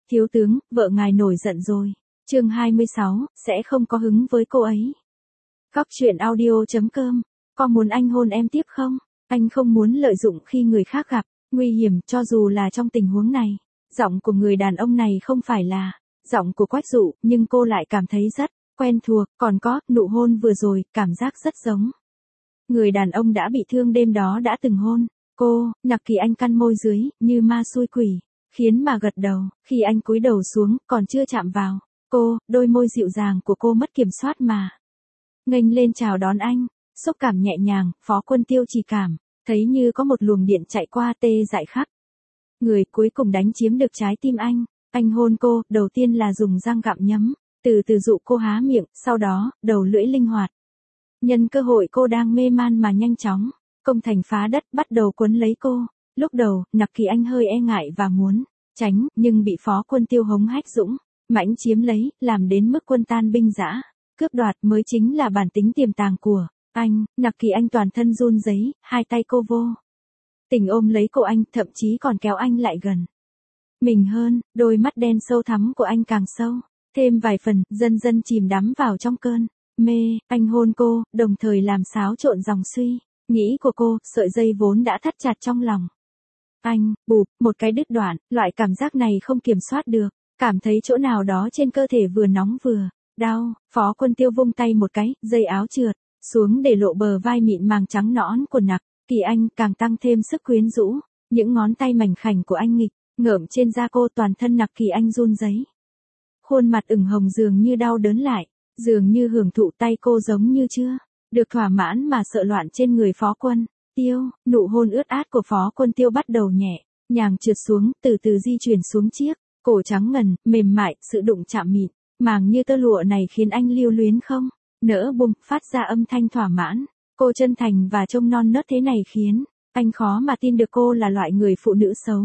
Thiếu tướng, vợ ngài nổi giận rồi. Chương 26, sẽ không có hứng với cô ấy. Góc truyện audio.com. Có muốn anh hôn em tiếp không? Anh không muốn lợi dụng khi người khác gặp nguy hiểm, cho dù là trong tình huống này. Giọng của người đàn ông này không phải là giọng của Quách Dụ, nhưng cô lại cảm thấy rất quen thuộc, còn có nụ hôn vừa rồi, cảm giác rất giống. Người đàn ông đã bị thương đêm đó đã từng hôn cô. Nặc Kỳ Anh cắn môi dưới, như ma xui quỷ, khiến mà gật đầu. Khi anh cúi đầu xuống, còn chưa chạm vào cô, đôi môi dịu dàng của cô mất kiểm soát mà nghênh lên chào đón anh. Xúc cảm nhẹ nhàng, Phó Quân Tiêu chỉ cảm thấy như có một luồng điện chạy qua tê dại khắp người, cuối cùng đánh chiếm được trái tim anh. Anh hôn cô, đầu tiên là dùng răng gặm nhấm, từ từ dụ cô há miệng, sau đó, đầu lưỡi linh hoạt. Nhân cơ hội cô đang mê man mà nhanh chóng công thành phá đất, bắt đầu quấn lấy cô. Lúc đầu, Nặc Kỳ Anh hơi e ngại và muốn tránh, nhưng bị Phó Quân Tiêu hống hách dũng mãnh chiếm lấy, làm đến mức quân tan binh rã. Cướp đoạt mới chính là bản tính tiềm tàng của anh. Nặc Kỳ Anh toàn thân run rẩy, hai tay cô vô tình ôm lấy cổ anh, thậm chí còn kéo anh lại gần mình hơn. Đôi mắt đen sâu thắm của anh càng sâu thêm vài phần, dần dần chìm đắm vào trong cơn mê. Anh hôn cô, đồng thời làm xáo trộn dòng suy nghĩ của cô, sợi dây vốn đã thắt chặt trong lòng anh, bụp, một cái đứt đoạn. Loại cảm giác này không kiểm soát được, cảm thấy chỗ nào đó trên cơ thể vừa nóng vừa đau. Phó Quân Tiêu vung tay một cái, dây áo trượt xuống để lộ bờ vai mịn màng trắng nõn của Nặc Kỳ Anh, càng tăng thêm sức quyến rũ. Những ngón tay mảnh khảnh của anh nghịch ngợm trên da cô, toàn thân Nặc Kỳ Anh run rẩy, khuôn mặt ửng hồng dường như đau đớn lại, dường như hưởng thụ. Tay cô giống như chưa được thỏa mãn mà sợ loạn trên người Phó Quân Tiêu. Nụ hôn ướt át của Phó Quân Tiêu bắt đầu nhẹ nhàng trượt xuống, từ từ di chuyển xuống chiếc cổ trắng ngần, mềm mại. Sự đụng chạm mịn màng như tơ lụa này khiến anh lưu luyến không nỡ buông, phát ra âm thanh thỏa mãn. Cô chân thành và trông non nớt thế này khiến anh khó mà tin được cô là loại người phụ nữ xấu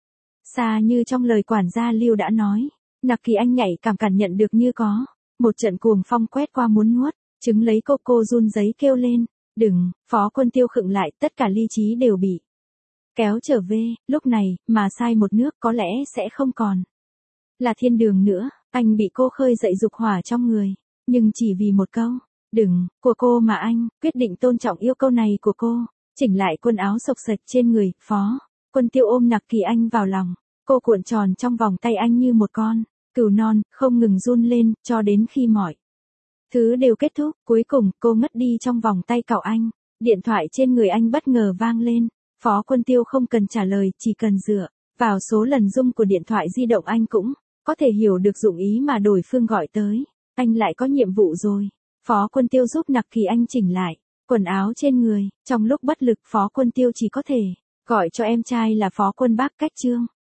xa như trong lời quản gia Lưu đã nói. Nặc Kỳ Anh nhạy cảm cảm nhận được như có một trận cuồng phong quét qua muốn nuốt trứng lấy cô run rẩy kêu lên, đừng. Phó Quân Tiêu khựng lại, tất cả lý trí đều bị kéo trở về. Lúc này, mà sai một nước có lẽ sẽ không còn là thiên đường nữa. Anh bị cô khơi dậy dục hỏa trong người, nhưng chỉ vì một câu đừng của cô mà anh quyết định tôn trọng yêu cầu này của cô. Chỉnh lại quần áo xộc xệch trên người, Phó Quân Tiêu ôm Nặc Kỳ Anh vào lòng, cô cuộn tròn trong vòng tay anh như một con cừu non, không ngừng run lên, cho đến khi mọi thứ đều kết thúc. Cuối cùng, cô ngất đi trong vòng tay cậu anh. Điện thoại trên người anh bất ngờ vang lên. Phó Quân Tiêu không cần trả lời, chỉ cần dựa vào số lần rung của điện thoại di động anh cũng có thể hiểu được dụng ý mà đối phương gọi tới. Anh lại có nhiệm vụ rồi. Phó Quân Tiêu giúp Nặc Kỳ Anh chỉnh lại quần áo trên người. Trong lúc bất lực, Phó Quân Tiêu chỉ có thể gọi cho em trai là Phó Quân Bác Cách Trương.